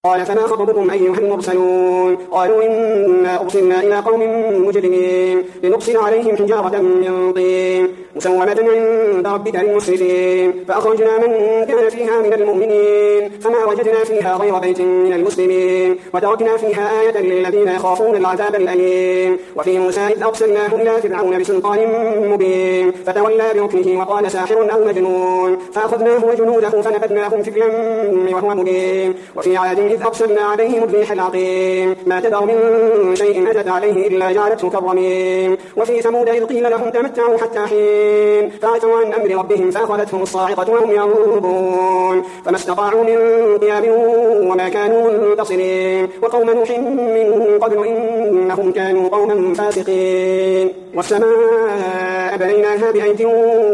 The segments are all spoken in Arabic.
قال فما خطبكم أيها المرسلون قالوا إنا أرسلنا إلى قوم مجرمين لنرسل عليهم حجارة من طين مسومة عند ربك للمسرفين فأخرجنا من كان فيها من المؤمنين فما وجدنا فيها غير بيت من المسلمين وتركنا فيها آية للذين يخافون العذاب الأليم. وفي موسى إذ أرسلناه إلى فرعون بسلطان مبين فتولى بركنه وقال ساحر أو مجنون فأخذناه وجنوده فنبذناهم في اليم وهو مبين. وفي عاد إذ أرسلنا عليهم الريح العقيم ما تذر من شيء أتت عليه إلا جعلته كالرميم. وفي ثمود إذ قيل لهم تمتعوا حتى حين فأتوا عن أمر ربهم فأخذتهم الصاعقة وهم ينظرون فما استطاعوا من قيام وما كانوا منتصرين. وقوم نوح من قبل إنهم كانوا قوما فاسقين. والسماء بنيناها بأيد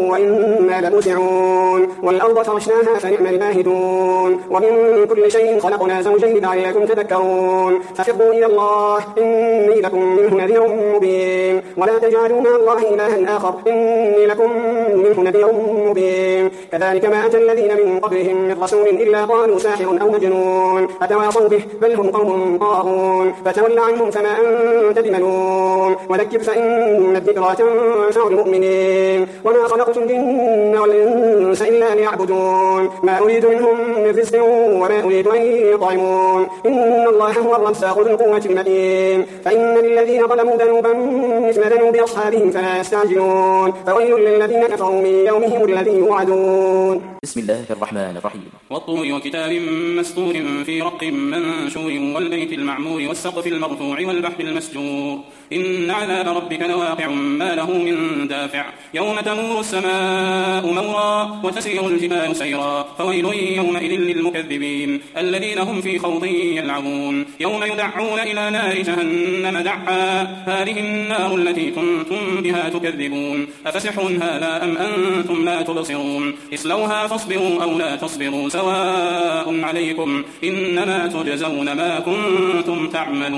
وإنا لموسعون والأرض فرشناها فنعم الماهدون. ومن كل شيء خلقنا زوجين لعلكم تذكرون. ففروا إلى الله إني لكم منه نذير مبين ولا تجعلوا مع الله إلها آخر إني لكم منه نذير مبين. كذلك ما أتى الذين من قبلهم من رسول إلا قالوا ساحر أو مجنون أتواصوا به بل هم قوم طاغون فتول عنهم فما أنت بملوم وذكر فإن الذكرى تنفع المؤمنين. وما خلقت الجن والإنس إلا ليعبدون ما أريد منهم من رزق وما أريد أن يطعمون إن الله هو الرزاق ذو القوة المتين. فإن للذين ظلموا ذنوبا مثل ذنوب أصحابهم فلا يستعجلون فويل للذين كفروا من يومهم الذي يوعدون. بسم الله الرحمن الرحيم. والطور وكتاب مسطور في رق منشور والبيت المعمور والسقف المرفوع والبحر المسجور إن عذاب ربك لواقع ما له من دافع يوم تمور السماء مورا وتسير الجبال سيرا فويل يومئذ للمكذبين الذين هم في خوض يلعبون يوم يدعون إلى نار جهنم دعا هذه النار التي كنتم بها تكذبون أفسحر هذا أم أنتم لا تبصرون اصلوها فاصبروا أو لا تصبروا سواء عليكم إنما تجزون ما كنتم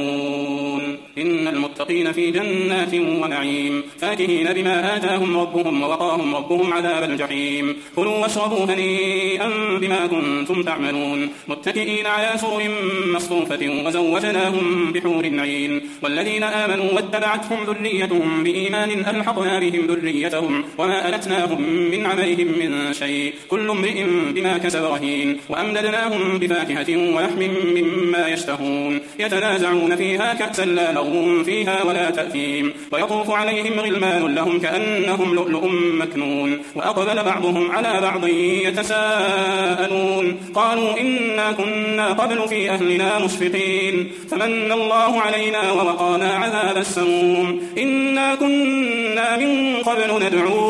تعملون إن المتقين في جنات ونعيم فاكهين بما آتاهم ربهم ووقاهم ربهم عذاب الجحيم كلوا واشربوا هنيئا بما كنتم تعملون متكئين على سرر مصفوفة وزوجناهم بحور عين والذين آمنوا واتبعتهم ذريتهم بإيمان ألحقنا بهم ذريتهم وما ألتناهم من عملهم من شيء كل امرئ بما كسب رهين وأمددناهم بفاكهة ولحم مما يشتهون يتنازعون فيها كأسا لا لغو فيها ولا تأثيم ويطوف عليهم غلمان لهم كأنهم لؤلؤ مكنون وأقبل بعضهم على بعض يتساءلون قالوا إنا كنا قبل في أهلنا مشفقين فمن الله علينا ووقانا عذاب السموم إنا كنا من قبل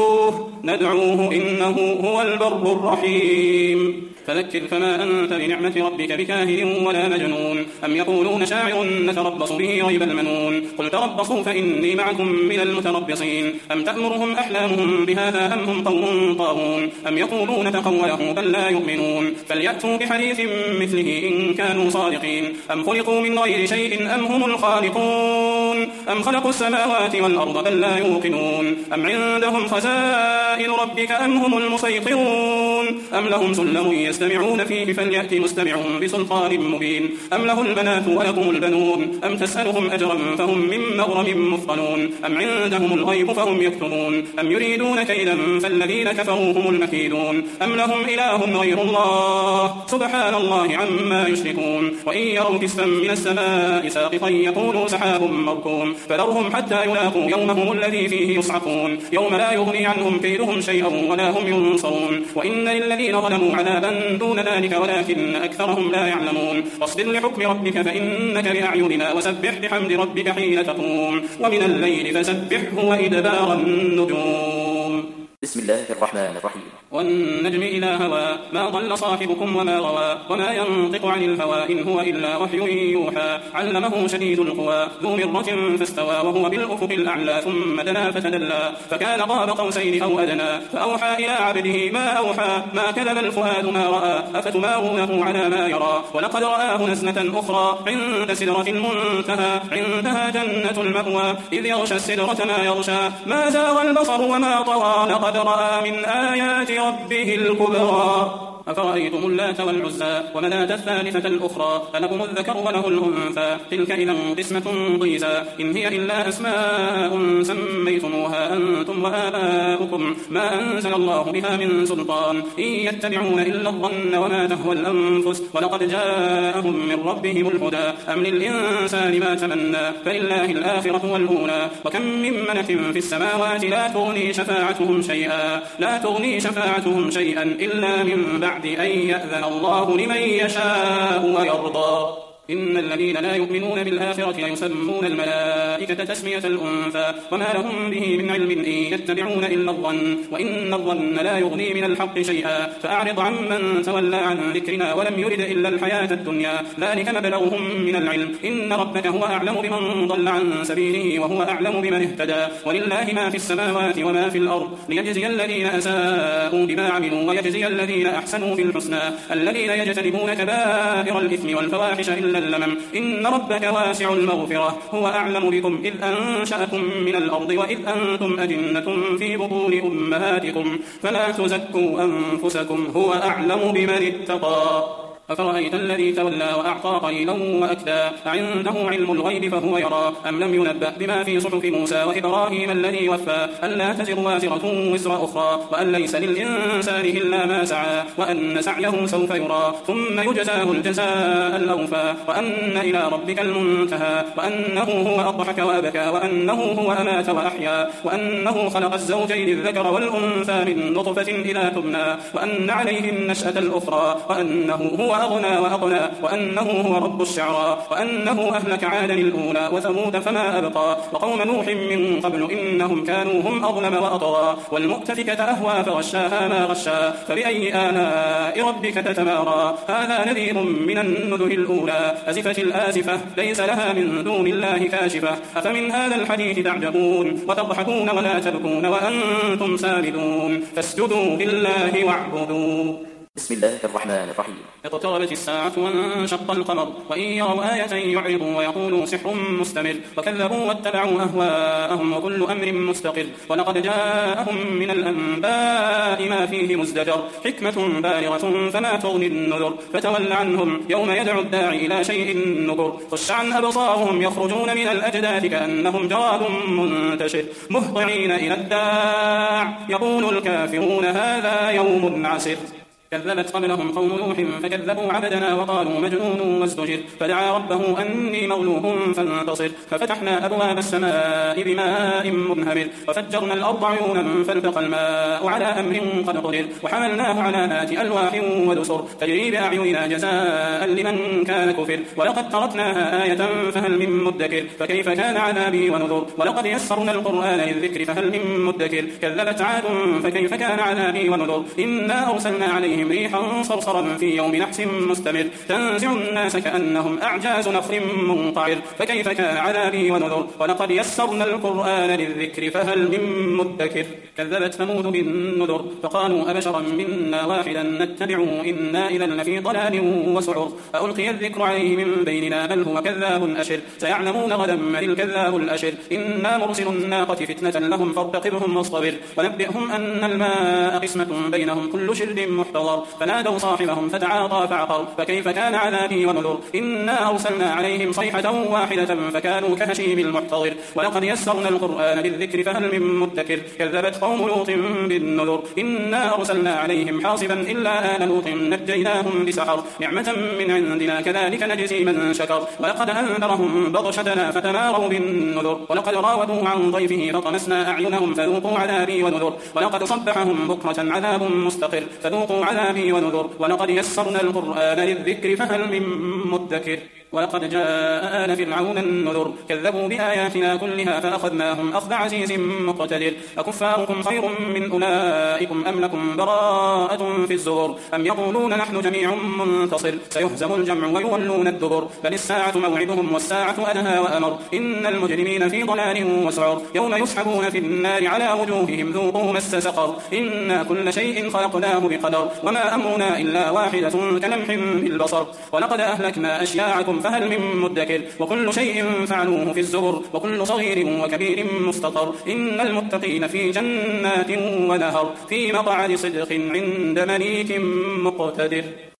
ندعوه إنه هو البر الرحيم فذكر فما أنت بنعمة ربك بكاهن ولا مجنون أم يقولون شاعر نتربص به ريب المنون قل تربصوا فإني معكم من المتربصين أم تأمرهم أحلامهم بهذا أم هم قوم طاغون أم يقولون تقوله بل لا يؤمنون فليأتوا بحديث مثله إن كانوا صادقين أم خلقوا من غير شيء أم هم الخالقون أم خلقوا السماوات والأرض بل لا يوقنون أم عندهم خزائن ربك أم هم المسيطرون أم لهم سلم يستمعون فيه فليأت مستمع بسلطان مبين أم له البنات ولكم البنون أم تسألهم أجرا فهم من مغرم مثقلون أم عندهم الغيب فهم يكتبون أم يريدون كيدا فالذين كفروا هم المكيدون أم لهم إله غير الله سبحان الله عما يشركون وإن يروا كسفا من السماء ساقطا يقولوا سحاب مركوم فذرهم حتى يلاقوا يومهم الذي فيه يصعقون يوم لا يغني عنهم كيدهم شيئا ولا هم ينصرون وإن للذين ظلموا عذابا دون ذلك ولكن أكثرهم لا يعلمون واصبر لحكم ربك فإنك بأعيننا وسبح بحمد ربك حين تقوم ومن الليل فسبحه وإدبار النجوم. بسم الله الرحمن الرحيم. والنجم إذا هوى ما ضل صاحبكم وما غوى وما ينطق عن الهوى إن هو إلا وحي يوحى علمه شديد القوى ذو مرة فاستوى وهو بالأفق الأعلى ثم دنا فتدلى فكان قاب قوسين أو أدنى فأوحى إلى عبده ما أوحى ما كذب الفؤاد ما رأى أفتمارونه على ما يرى ولقد رآه نزلة أخرى عند سدرة المنتهى عندها جنة المأوى إذ يغشى السدرة ما يغشى ما زاغ البصر وما طغى لقد رأى من آيات ربه الكبرى. أفرأيتم اللات والعزى ومناة الثالثة الأخرى ألكم الذكر وله الأنثى تلك إذا قسمة ضيزى إن هي إلا أسماء سميتموها أنتم وآباؤكم ما أنزل الله بها من سلطان إن يتبعون إلا الظن وما تهوى الأنفس ولقد جاءهم من ربهم الهدى أم للإنسان ما تمنى فلله الآخرة والأولى وكم من ملك في السماوات لا تغني شفاعتهم شيئا إلا من بعد أن يأذن الله لمن يشاء ويرضى إن الذين لا يؤمنون بالآخرة ليسمون الملائكة تسمية الأنثى وما لهم به من علم إن يتبعون إلا الظن وإن الظن لا يغني من الحق شيئا فأعرض عمن تولى عن ذكرنا ولم يرد إلا الحياة الدنيا ذلك مبلغهم من العلم إن ربك هو أعلم بمن ضل عن سبيله وهو أعلم بمن اهتدى ولله ما في السماوات وما في الأرض ليجزي الذين أساءوا بما عملوا ويجزي الذين أحسنوا بالحسنى الذين يجتنبون كبائر الإثم والفواحش إلا اللمم إن ربك واسع المغفرة هو أعلم بكم إذ أنشأكم من الأرض وإذ أنتم أجنة في بطون أمهاتكم فلا تزكوا أنفسكم هو أعلم بمن اتقى أفرأيت الذي تولى وأعطى قليلا وأكدى أعنده علم الغيب فهو يرى أم لم ينبأ بما في صحف موسى وإبراهيم الذي وفى ألا تزر وازرة وزر أخرى وأن ليس للإنسان إلا ما سعى وأن سعيه سوف يرى ثم يجزاه الجزاء الأوفى وأن إلى ربك المنتهى وأنه هو أضحك وأبكى وأنه هو أمات وأحيا وأنه خلق الزوجين الذكر والأنثى من نطفة إذا تمنى وأن عليه النشأة الأخرى وأنه هو أغنى وأقنى وأنه هو رب الشعرى وأنه أهلك عادا الأولى وثمود فما أبقى وقوم نوح من قبل إنهم كانوا هم أظلم وأطغى والمؤتفكة أهوى فغشاها ما غشا فبأي آلاء ربك تتمارى هذا نذير من النذر الأولى أزفت الآزفة ليس لها من دون الله كاشفة أفمن هذا الحديث تعجبون وتضحكون ولا تبكون وأنتم سامدون فاسجدوا لله واعبدوا بسم الله الرحمن الرحيم اقتربت الساعة وانشق القمر وإن يروا آية يعرضوا ويقولوا سحر مستمر وكذبوا واتبعوا أهواءهم وكل أمر مستقر ولقد جاءهم من الأنباء ما فيه مزدجر حكمة بالغة فما تغني النذر فتول عنهم يوم يدعو الداعي إلى شيء نكر خش عن أبصارهم يخرجون من الأجداث كأنهم جراد منتشر مهطعين إلى الداع يقول الكافرون هذا يوم عسر كذبت قبلهم قوم نوح فكذبوا عبدنا وقالوا مجنون وازدجر فدعا ربه أني مغلوب فانتصر ففتحنا أبواب السماء بماء منهمر وفجرنا الأرض عيونا فالتقى الماء على أمر قد قدر وحملناه على ذات ألواح ودسر تجري بأعيننا جزاء لمن كان كفر ولقد تركناها آية فهل من مدكر فكيف كان عذابي ونذر ولقد يسرنا القرآن للذكر فهل من مدكر كذبت عاد فكيف كان عذابي ونذر إنا أرسلنا عليهم ريحا صرصرا في يوم نحس مستمر تنزع الناس كأنهم أعجاز نخل منقعر فكيف كان عذابي ونذر ولقد يسرنا القرآن للذكر فهل من مدكر كذبت ثمود بالنذر فقالوا أبشرا منا واحدا نتبعه إنا إذا لفي ضلال وسعر ألقي الذكر عليه من بيننا بل هو كذاب أشر سيعلمون غدا من الكذاب الأشر إنا مرسل الناقة فتنة لهم فارتقبهم واصطبر ونبئهم أن الماء قسمة بينهم كل شرب محتضر فنادوا صاحبهم فتعاطى فعقر فكيف كان عذابي ونذر إنا أرسلنا عليهم صيحة واحدة فكانوا كهشيم المحتضر ولقد يسرنا القرآن للذكر فهل من مدكر كذبت قوم لوط بالنذر إنا أرسلنا عليهم حاصبا إلا آل لوط نجيناهم بسحر نعمة من عندنا كذلك نجزي من شكر ولقد أنذرهم بطشتنا فتماروا بالنذر ولقد راودوه عن ضيفه فطمسنا أعينهم فذوقوا عذابي ونذر ولقد صبحهم بكرة عذاب مستقر فذوقوا عذابي ونذر ولقد يسرنا القرآن للذكر فهل من مدكر ولقد جاء آل فرعون النذر كذبوا بآياتنا كلها فأخذناهم أخذ عزيز مقتدر أكفاركم خير من أولئكم أم لكم براءة في الزبر أم يقولون نحن جميع منتصر سيهزم الجمع ويولون الدبر بل الساعة موعدهم والساعة أدهى وأمر إن المجرمين في ضلال وسعر يوم يسحبون في النار على وجوههم ذوقوا مس سقر إنا كل شيء خلقناه بقدر وما أمرنا إلا واحدة كلمح بالبصر ولقد أهلكنا أشياعكم فهل من مدكر وكل شيء فعلوه في الزبر وكل صغير وكبير مستطر إن المتقين في جنات ونهر في مقعد صدق عند مليك مقتدر.